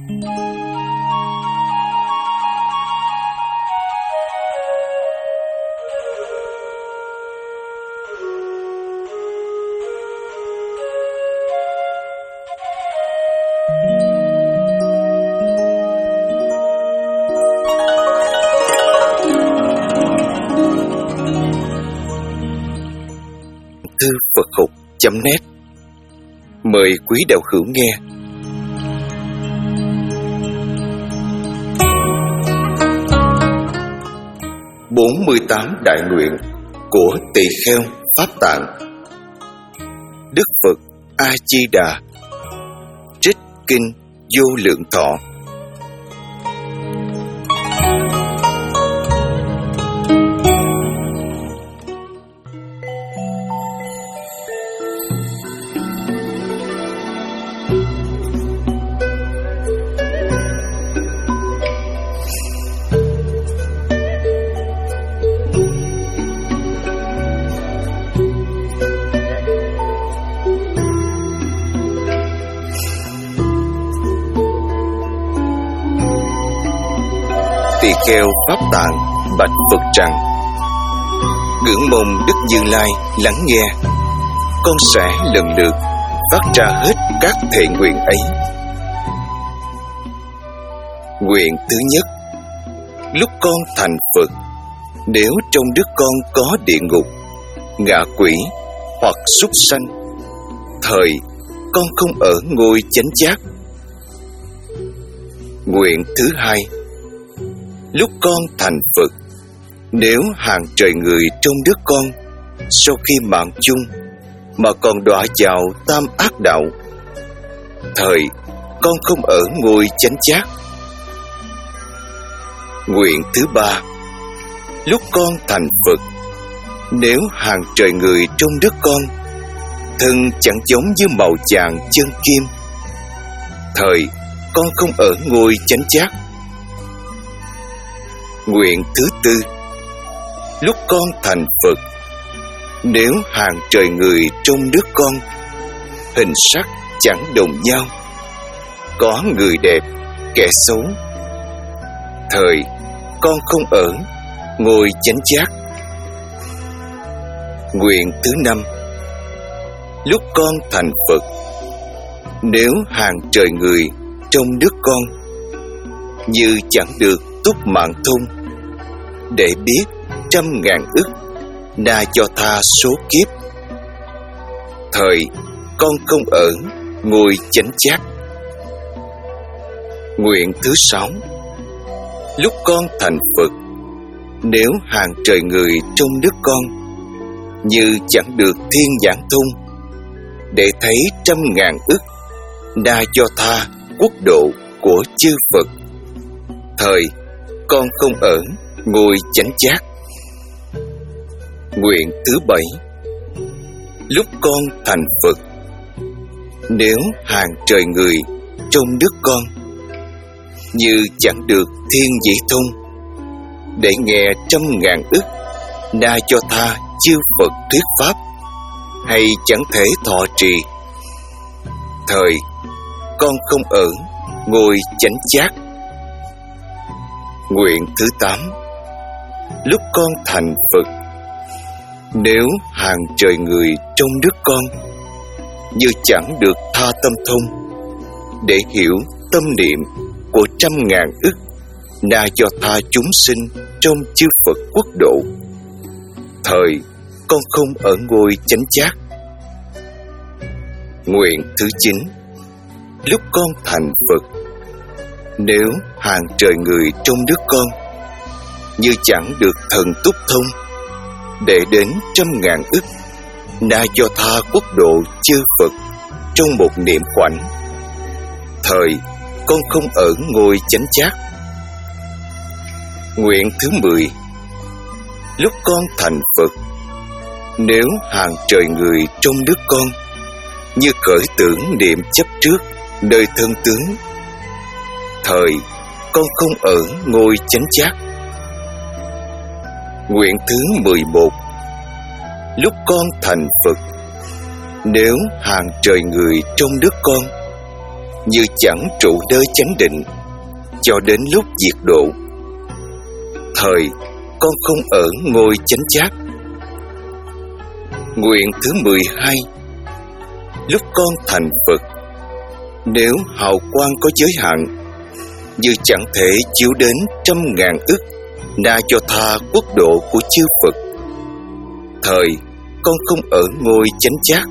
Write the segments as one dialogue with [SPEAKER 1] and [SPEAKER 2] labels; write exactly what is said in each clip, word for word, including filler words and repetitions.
[SPEAKER 1] Thư Phật học chấm net mời quý đạo hữu nghe. bốn mươi tám đại nguyện của Tỳ Kheo Pháp Tạng. Đức Phật A Di Đà. Trích kinh Vô Lượng Thọ. Tỳ Kheo Pháp Tạng bạch Phật rằng: ngưỡng mong Đức Như Lai lắng nghe, con sẽ lần lượt phát ra hết các thệ nguyện ấy. Nguyện thứ nhất: lúc con thành Phật, nếu trong đất con có địa ngục, ngạ quỷ hoặc súc sanh, thời con không ở ngôi chánh giác. Nguyện thứ hai: lúc con thành Phật, nếu hàng trời người trong đất con sau khi mạng chung mà còn đọa vào tam ác đạo, thời con không ở ngôi chánh giác. Nguyện thứ ba: lúc con thành Phật, nếu hàng trời người trong đất con thân chẳng giống như màu vàng chân kim, thời con không ở ngôi chánh giác. Nguyện thứ tư: lúc con thành Phật, nếu hàng trời người trong đất con hình sắc chẳng đồng nhau, có người đẹp kẻ xấu, thời con không ở ngôi chánh giác. Nguyện thứ năm: lúc con thành Phật, nếu hàng trời người trong đất con như chẳng được túc mạng thông, để biết trăm ngàn ức na cho tha số kiếp, thời con không ở ngôi chánh giác. Nguyện thứ sáu: lúc con thành Phật, nếu hàng trời người trong đất con như chẳng được thiên nhãn thông, để thấy trăm ngàn ức na cho tha quốc độ của chư Phật, thời con không ở ngôi chánh giác. Nguyện thứ bảy: lúc con thành Phật, nếu hàng trời người trong đất con như chẳng được thiên nhĩ thông, để nghe trăm ngàn ức na cho tha chư Phật thuyết pháp, hay chẳng thể thọ trì, thời con không ở ngôi chánh giác. Nguyện thứ tám: lúc con thành Phật, nếu hàng trời người trong đất con như chẳng được tha tâm thông, để hiểu tâm niệm của trăm ngàn ức na cho tha chúng sinh trong chư Phật quốc độ, thời con không ở ngôi chánh giác. Nguyện thứ chín: lúc con thành Phật, nếu hàng trời người trong đất con như chẳng được thần túc thông, để đến trăm ngàn ức na cho tha quốc độ chư Phật trong một niệm khoảnh, thời con không ở ngôi chánh giác. Nguyện thứ mười: lúc con thành Phật, nếu hàng trời người trong đất con như khởi tưởng niệm chấp trước nơi thân tướng, thời con không ở ngôi chánh giác. Nguyện thứ mười một: lúc con thành Phật, nếu hàng trời người trong đất con như chẳng trụ nơi chánh định cho đến lúc diệt độ. Thời con không ở ngôi chánh giác. Nguyện thứ mười hai. Lúc con thành Phật, nếu hào quang có giới hạn, như chẳng thể chiếu đến trăm ngàn ức na cho tha quốc độ của chư Phật, thời con không ở ngôi chánh giác.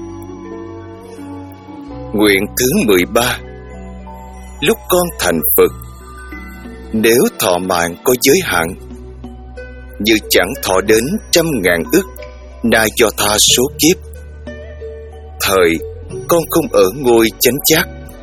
[SPEAKER 1] Nguyện thứ mười ba. Lúc con thành Phật, nếu thọ mạng có giới hạn, như chẳng thọ đến trăm ngàn ức na cho tha số kiếp, thời con không ở ngôi chánh giác.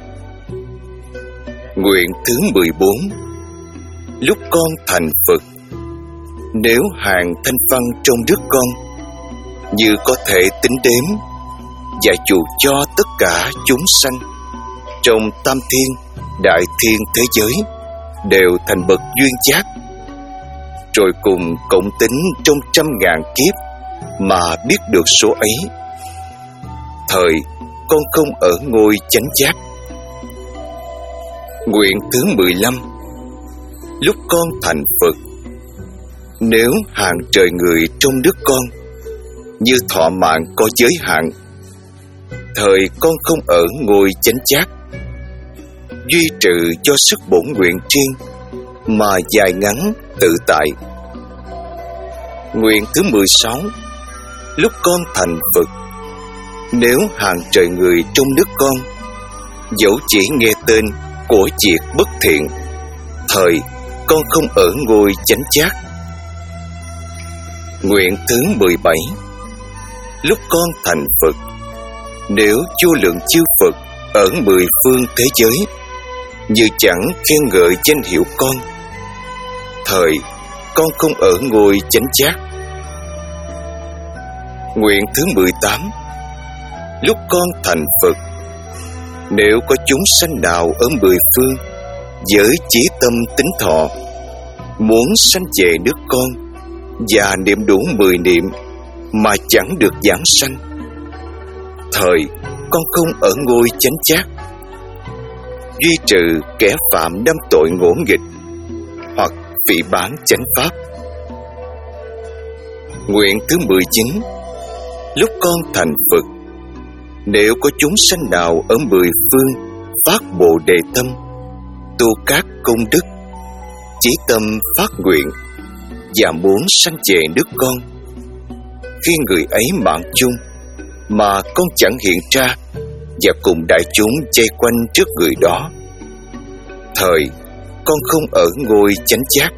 [SPEAKER 1] Nguyện thứ mười bốn. Lúc con thành Phật, nếu hàng thanh văn trong đức con như có thể tính đếm và chủ cho tất cả chúng sanh trong tam thiên, đại thiên thế giới đều thành bậc duyên giác, rồi cùng cộng tính trong trăm ngàn kiếp mà biết được số ấy, thời con không ở ngôi chánh giác. Nguyện thứ mười lăm. Lúc con thành Phật, nếu hàng trời người trong đức con như thọ mạng có giới hạn, thời con không ở ngôi chánh giác. Duy trừ cho sức bổn nguyện riêng mà dài ngắn tự tại. Nguyện thứ mười sáu. Lúc con thành Phật, nếu hàng trời người trong nước con dẫu chỉ nghe tên của việc bất thiện, thời con không ở ngôi chánh giác. Nguyện thứ mười bảy. Lúc con thành Phật, nếu vô lượng chư Phật ở mười phương thế giới như chẳng khen ngợi danh hiệu con, thời con không ở ngôi chánh giác. Nguyện thứ mười tám. Lúc con thành Phật, nếu có chúng sanh nào ở mười phương với chí tâm tính thọ muốn sanh về nước con và niệm đủ mười niệm mà chẳng được giảng sanh, thời con không ở ngôi chánh giác. Duy trừ kẻ phạm năm tội ngỗ nghịch hoặc phỉ báng chánh pháp. Nguyện thứ mười chín. Lúc con thành Phật, nếu có chúng sanh nào ở mười phương phát Bồ Đề tâm, tu các công đức, chí tâm phát nguyện và muốn sanh về nước con, khi người ấy mạng chung mà con chẳng hiện ra và cùng đại chúng vây quanh trước người đó, thời con không ở ngôi chánh giác.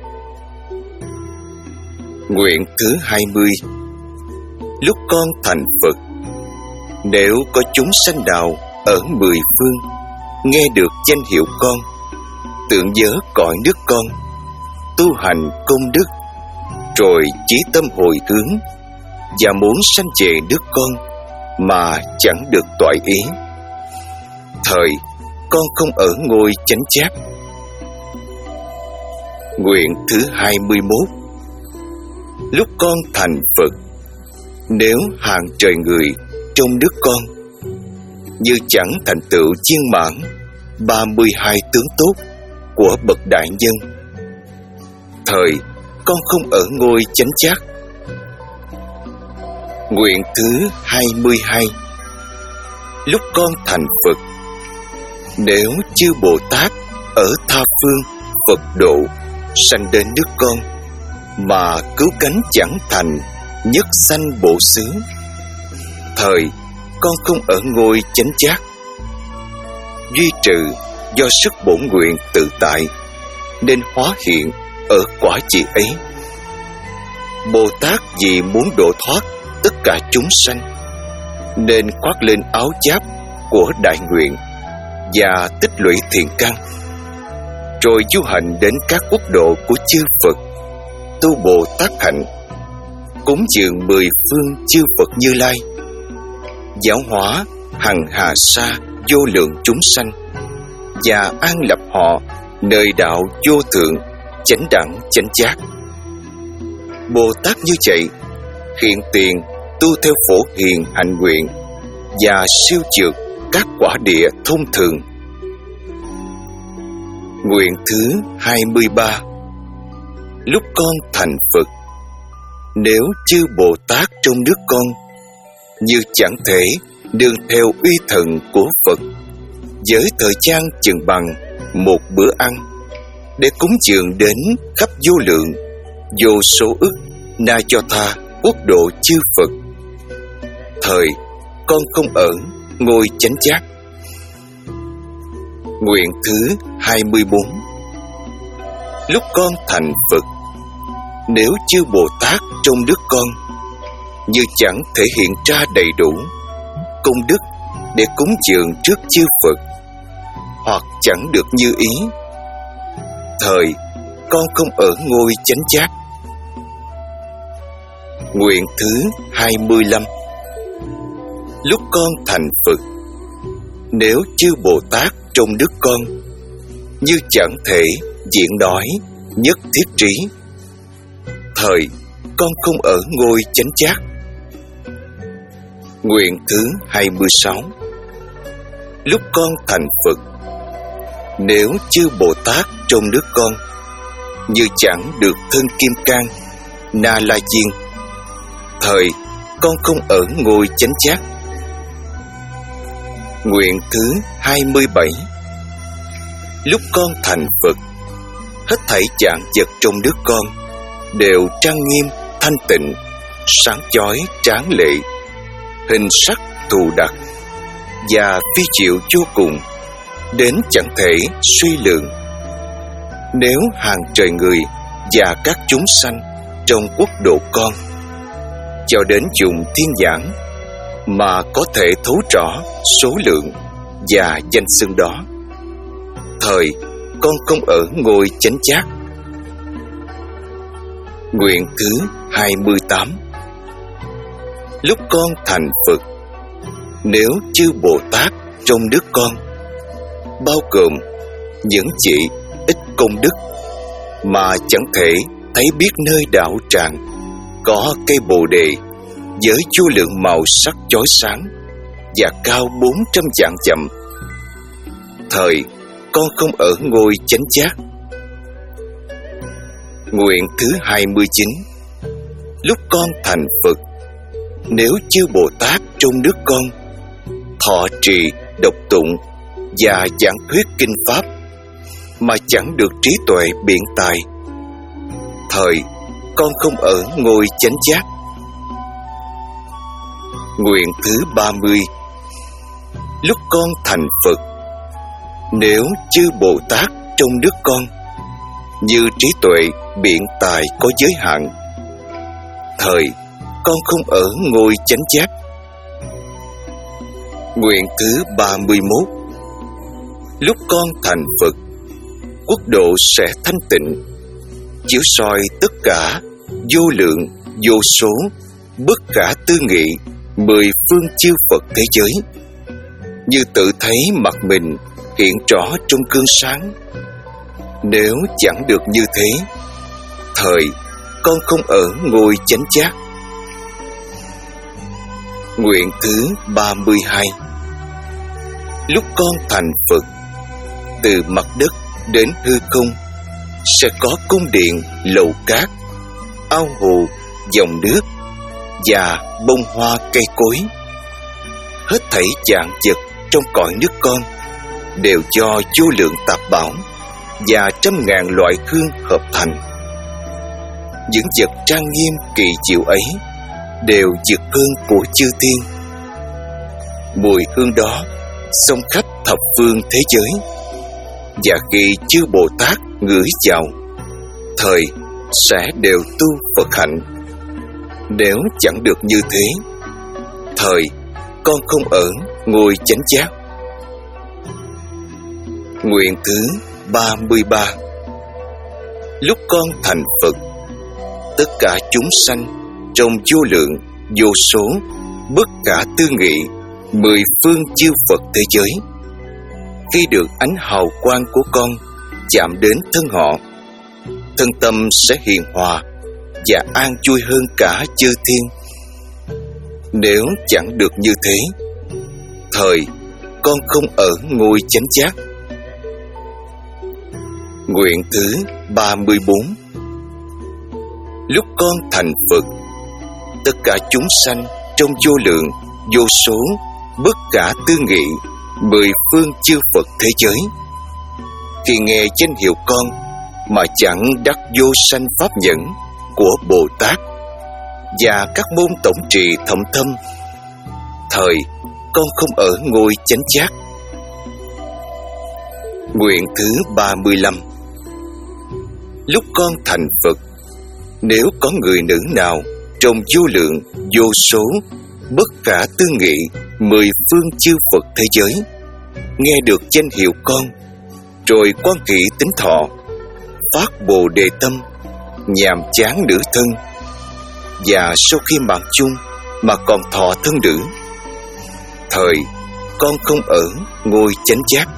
[SPEAKER 1] Nguyện thứ hai mươi. Lúc con thành Phật, nếu có chúng sanh nào ở mười phương nghe được danh hiệu con, tưởng nhớ cõi nước con, tu hành công đức, rồi chí tâm hồi hướng và muốn sanh về nước con mà chẳng được toại ý, thời con không ở ngôi chánh giác. Nguyện thứ hai mươi mốt. Lúc con thành Phật, nếu hàng trời người trong nước con như chẳng thành tựu viên mãn ba mươi hai tướng tốt của bậc đại nhân, thời con không ở ngôi chánh giác. Nguyện thứ hai mươi hai. Lúc con thành Phật, nếu chư Bồ Tát ở tha phương Phật độ sanh đến nước con mà cứu cánh chẳng thành nhất sanh bổ xứ, thời con không ở ngôi chánh giác. Duy trừ do sức bổn nguyện tự tại nên hóa hiện ở quả vị ấy. Bồ Tát vì muốn độ thoát tất cả chúng sanh nên khoác lên áo giáp của đại nguyện và tích lũy thiện căn, rồi du hành đến các quốc độ của chư Phật, tu Bồ Tát hạnh, cúng dường mười phương chư Phật Như Lai, giáo hóa hằng hà sa vô lượng chúng sanh và an lập họ nơi đạo vô thượng chánh đẳng chánh giác. Bồ Tát như vậy hiện tiền tu theo phổ hiền hạnh nguyện và siêu trượt các quả địa thông thường, Nguyện thứ hai mươi ba. Lúc con thành Phật, nếu chư Bồ Tát trong nước con như chẳng thể đương theo uy thần của Phật với thời gian chừng bằng một bữa ăn để cúng dường đến khắp vô lượng vô số ức na cho tha quốc độ chư Phật, thời con không ở ngôi chánh giác. Nguyện thứ hai mươi bốn. Lúc con thành Phật, nếu chư Bồ Tát trong đức con như chẳng thể hiện ra đầy đủ công đức để cúng dường trước chư Phật, hoặc chẳng được như ý, thời con không ở ngôi chánh giác. Nguyện thứ hai mươi lăm. Lúc con thành Phật, nếu chư Bồ Tát trong đức con như chẳng thể diễn nói nhất thiết trí, thời con không ở ngôi chánh giác. Nguyện thứ hai mươi sáu. Lúc con thành Phật, nếu chư Bồ Tát trong nước con như chẳng được thân kim cang Na La Diên, thời con không ở ngôi chánh giác. Nguyện thứ hai mươi bảy. Lúc con thành Phật, hết thảy dạng vật trong nước con đều trang nghiêm, thanh tịnh, sáng chói, tráng lệ, hình sắc thù đặc và phi diệu vô cùng, đến chẳng thể suy lượng. Nếu hàng trời người và các chúng sanh trong quốc độ con cho đến dùng thiên nhãn mà có thể thấu rõ số lượng và danh xưng đó, thời con không ở ngôi chánh giác. Nguyện thứ hai mươi tám. Lúc con thành Phật, nếu chư Bồ Tát trong đức con bao gồm những vị ít công đức mà chẳng thể thấy biết nơi đạo tràng có cây Bồ Đề với vô lượng màu sắc chói sáng và cao bốn trăm vạn dặm, thời con không ở ngôi chánh giác. Nguyện thứ hai mươi chín. Lúc con thành Phật, nếu chư Bồ Tát trong nước con thọ trì, đọc tụng và giảng thuyết kinh pháp mà chẳng được trí tuệ biện tài, thời con không ở ngôi chánh giác. Nguyện thứ ba mươi. Lúc con thành Phật, nếu chư Bồ Tát trong nước con như trí tuệ biện tài có giới hạn, thời con không ở ngôi chánh giác. Nguyện thứ ba mươi mốt. Lúc con thành Phật, quốc độ sẽ thanh tịnh, chiếu soi tất cả vô lượng vô số bất khả tư nghị mười phương chư Phật thế giới, như tự thấy mặt mình hiện rõ trong gương sáng. Nếu chẳng được như thế, thời con không ở ngôi chánh giác. Nguyện thứ ba mươi hai. Lúc con thành Phật, từ mặt đất đến hư không sẽ có cung điện, lầu cát, ao hồ, dòng nước và bông hoa cây cối. Hết thảy dạng vật trong cõi nước con đều do vô lượng tạp bảo và trăm ngàn loại hương hợp thành. Những vật trang nghiêm kỳ diệu ấy đều vượt hương của chư thiên. Mùi hương đó xông khắp thập phương thế giới, và khi chư Bồ Tát ngửi vào, thời sẽ đều tu Phật hạnh. Nếu chẳng được như thế, thời con không ở ngôi chánh giác. Nguyện thứ ba mươi ba. Lúc con thành Phật, tất cả chúng sanh trong vô lượng vô số bất khả tư nghị mười phương chư Phật thế giới, khi được ánh hào quang của con chạm đến thân họ, thân tâm sẽ hiền hòa và an vui hơn cả chư thiên. Nếu chẳng được như thế, thời con không ở ngôi chánh giác. Nguyện thứ ba mươi bốn. Lúc con thành Phật, tất cả chúng sanh trong vô lượng, vô số, bất khả tư nghị, mười phương chư Phật thế giới, khi nghe danh hiệu con mà chẳng đắc vô sanh pháp nhẫn của Bồ Tát và các môn tổng trì thậm thâm, thời con không ở ngôi chánh giác. Nguyện thứ ba mươi lăm. Lúc con thành Phật, nếu có người nữ nào trong vô lượng, vô số, bất khả tư nghị, mười phương chư Phật thế giới, nghe được danh hiệu con, rồi quan hỷ tính thọ, phát bồ đề tâm, nhàm chán nữ thân, và sau khi mạng chung mà còn thọ thân nữ, thời con không ở ngôi chánh giác.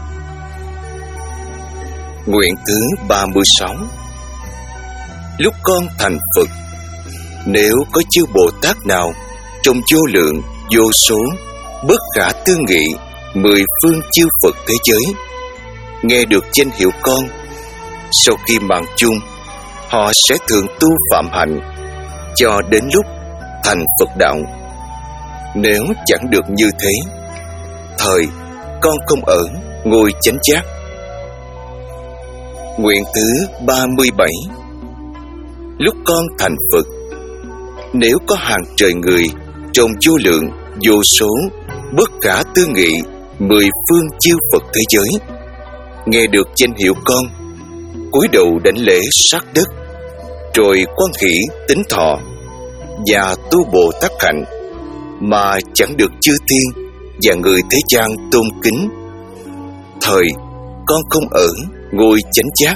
[SPEAKER 1] Nguyện thứ ba mươi sáu. Lúc con thành Phật, nếu có chư Bồ Tát nào trong vô lượng, vô số, bất khả tư nghị, mười phương chư Phật thế giới, nghe được danh hiệu con, sau khi mạng chung, họ sẽ thường tu phạm hạnh cho đến lúc thành Phật đạo. Nếu chẳng được như thế, thời con không ở ngôi chánh giác. Nguyện thứ ba mươi bảy. Lúc con thành Phật, nếu có hàng trời người trong vô lượng, vô số, bất khả tư nghị, mười phương chư Phật thế giới, nghe được danh hiệu con, cúi đầu đảnh lễ sát đất, rồi quan hỷ tính thọ và tu Bồ Tát hạnh, mà chẳng được chư thiên và người thế gian tôn kính, thời con không ở ngôi chánh giác.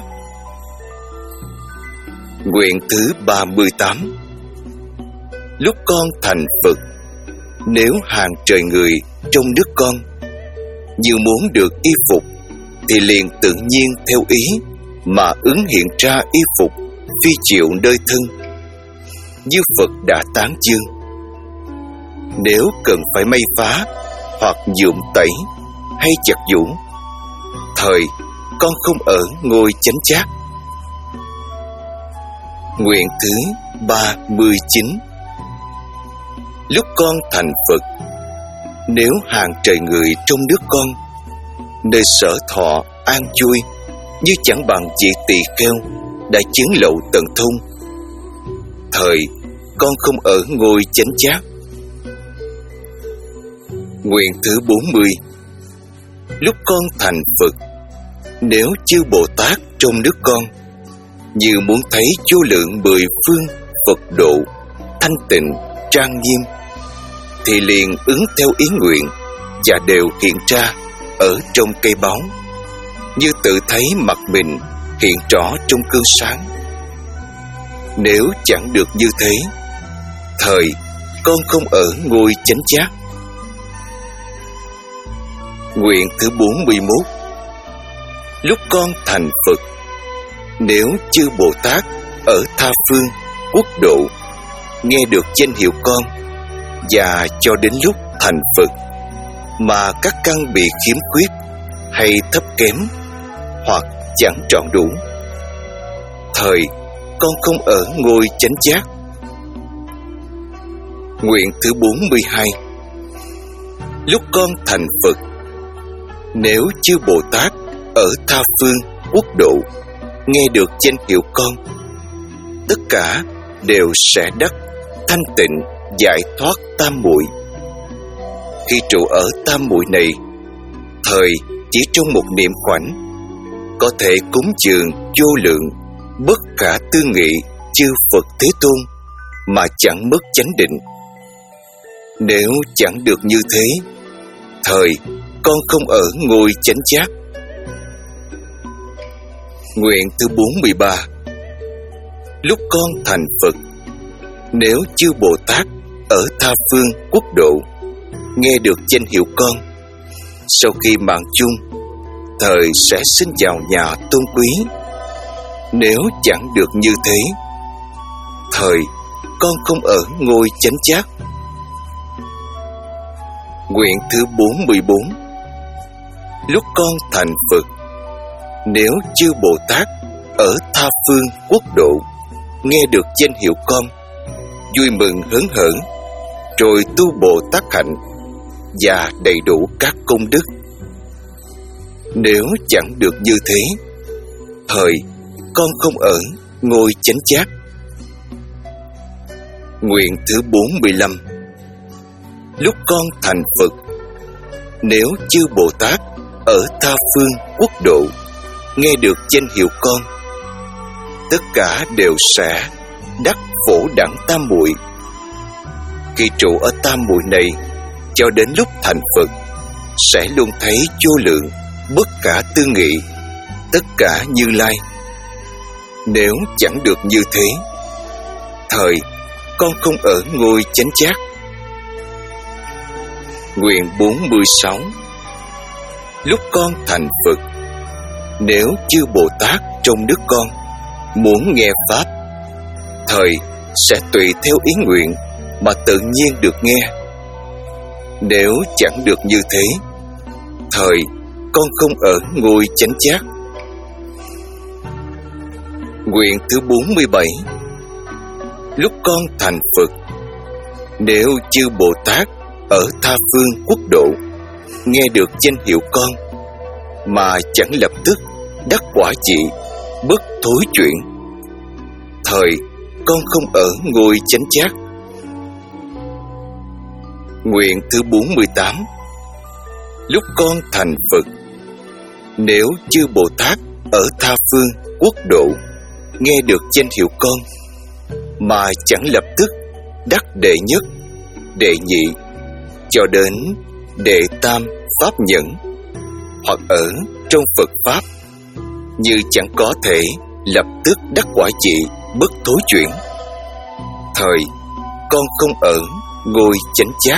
[SPEAKER 1] Nguyện thứ ba mươi tám. Lúc con thành Phật, nếu hàng trời người trong nước con như muốn được y phục, thì liền tự nhiên theo ý mà ứng hiện ra y phục phi chịu nơi thân, như Phật đã tán dương. Nếu cần phải may phá hoặc nhuộm tẩy hay chặt vũ, thời con không ở ngôi chánh giác. Nguyện thứ ba mươi chín. Lúc con thành Phật, nếu hàng trời người trong nước con nơi sở thọ an vui, như chẳng bằng chị tỳ kheo đã chứng lậu tận thông, thời con không ở ngôi chánh giác. Nguyện thứ bốn mươi. Lúc con thành Phật, nếu chư Bồ Tát trong nước con như muốn thấy vô lượng mười phương Phật độ thanh tịnh trang nghiêm, thì liền ứng theo ý nguyện và đều hiện ra ở trong cây báu, như tự thấy mặt mình hiện rõ trong gương sáng. Nếu chẳng được như thế, thời con không ở ngôi chánh giác. Nguyện thứ bốn mươi mốt. Lúc con thành Phật, nếu chư Bồ Tát ở tha phương quốc độ nghe được danh hiệu con, và cho đến lúc thành Phật mà các căn bị khiếm khuyết hay thấp kém hoặc chẳng trọn đủ, thời con không ở ngôi chánh giác. Nguyện thứ bốn mươi hai. Lúc con thành Phật, nếu chư Bồ Tát ở tha phương quốc độ nghe được danh hiệu con, tất cả đều sẽ đắc thanh tịnh giải thoát tam muội. Khi trụ ở tam muội này, thời chỉ trong một niệm khoảnh có thể cúng dường vô lượng, bất khả tư nghị chư Phật Thế Tôn mà chẳng mất chánh định. Nếu chẳng được như thế, thời con không ở ngôi chánh giác. Nguyện thứ bốn mươi ba. Lúc con thành Phật, nếu chư Bồ Tát ở tha phương quốc độ nghe được danh hiệu con, sau khi mạng chung, thời sẽ xin vào nhà tôn quý. Nếu chẳng được như thế, thời con không ở ngôi chánh giác. Nguyện thứ bốn mươi bốn. Lúc con thành Phật, Nếu chư Bồ Tát ở tha phương quốc độ nghe được danh hiệu con, vui mừng hớn hở, rồi tu Bồ Tát hạnh và đầy đủ các công đức. Nếu chẳng được như thế, thời con không ở ngôi chánh giác. Nguyện thứ bốn mươi lăm. Lúc con thành Phật, nếu chư Bồ Tát ở tha phương quốc độ nghe được danh hiệu con, tất cả đều sẽ đắc phổ đẳng tam muội. Khi trụ ở tam muội này cho đến lúc thành Phật, sẽ luôn thấy vô lượng bất khả tư nghị tất cả Như Lai. Nếu chẳng được như thế, thời con không ở ngôi chánh giác. Nguyện bốn mươi sáu. Lúc con thành Phật, nếu chư Bồ Tát trong nước con muốn nghe Pháp, thời sẽ tùy theo ý nguyện mà tự nhiên được nghe. Nếu chẳng được như thế, thời con không ở ngôi chánh giác. Nguyện thứ bốn mươi bảy. Lúc con thành Phật, nếu chư Bồ Tát ở tha phương quốc độ nghe được danh hiệu con mà chẳng lập tức đắc quả vị bất thối chuyển, thời con không ở ngôi chánh giác. Nguyện thứ bốn mươi tám. Lúc con thành Phật, nếu chư Bồ Tát ở tha phương quốc độ nghe được danh hiệu con mà chẳng lập tức đắc đệ nhất, đệ nhị cho đến đệ tam pháp nhẫn, hoặc ở trong Phật Pháp như chẳng có thể lập tức đắc quả vị bất thối chuyển, thời con không ở ngôi chánh giác.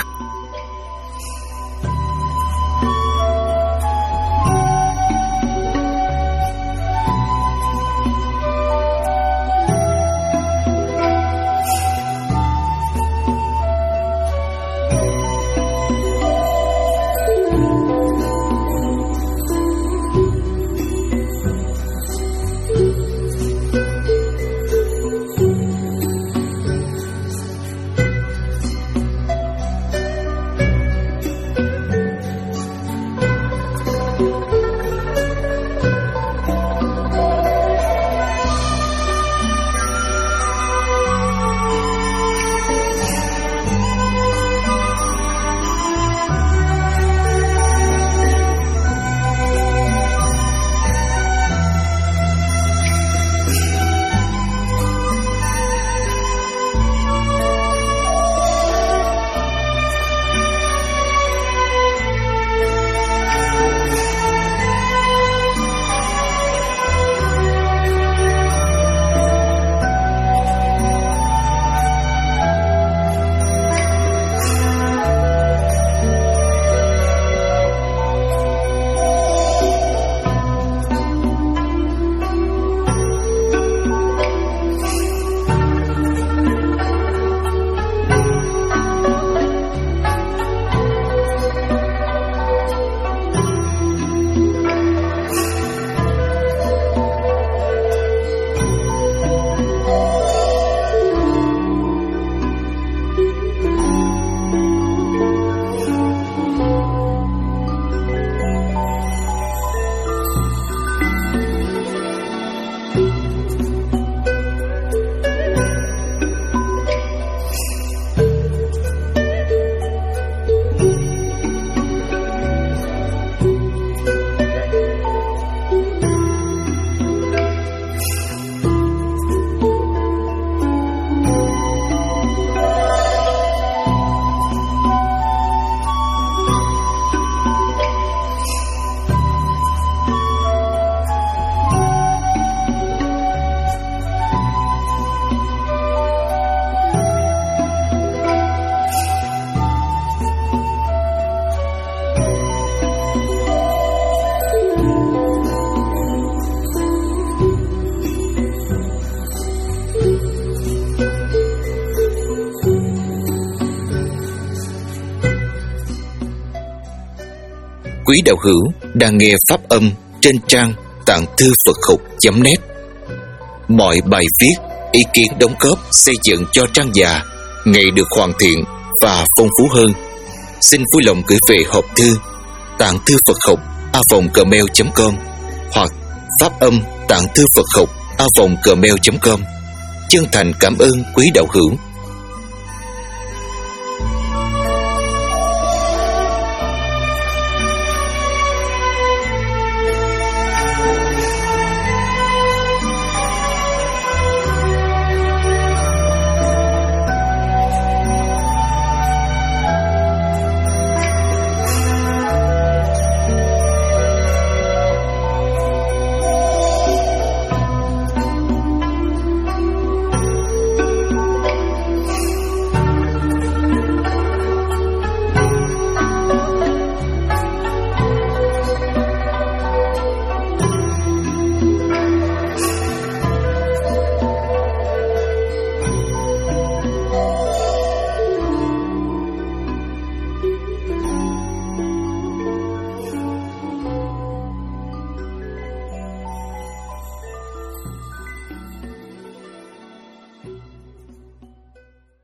[SPEAKER 1] Quý đạo hữu đang nghe pháp âm trên trang tạng thư Phật học chấm net. Mọi bài viết, ý kiến đóng góp xây dựng cho trang già ngày được hoàn thiện và phong phú hơn, xin vui lòng gửi về hộp thư tạng thư Phật học a vòng gmail chấm com hoặc phát âm tạng thư Phật học a vòng gmail chấm com. Chân thành cảm ơn quý đạo hữu.